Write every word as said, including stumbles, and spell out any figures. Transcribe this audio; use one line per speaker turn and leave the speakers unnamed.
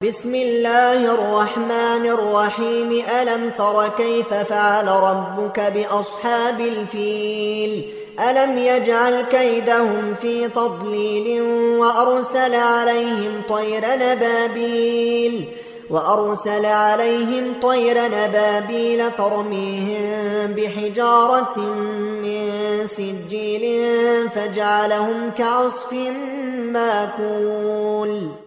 بسم الله الرحمن الرحيم ألم تر كيف فعل ربك بأصحاب الفيل ألم يجعل كيدهم في تضليل وأرسل عليهم طير نبابيل وأرسل عليهم طير نبابيل ترميهم بحجارة من سجيل فجعلهم كعصف ماكول.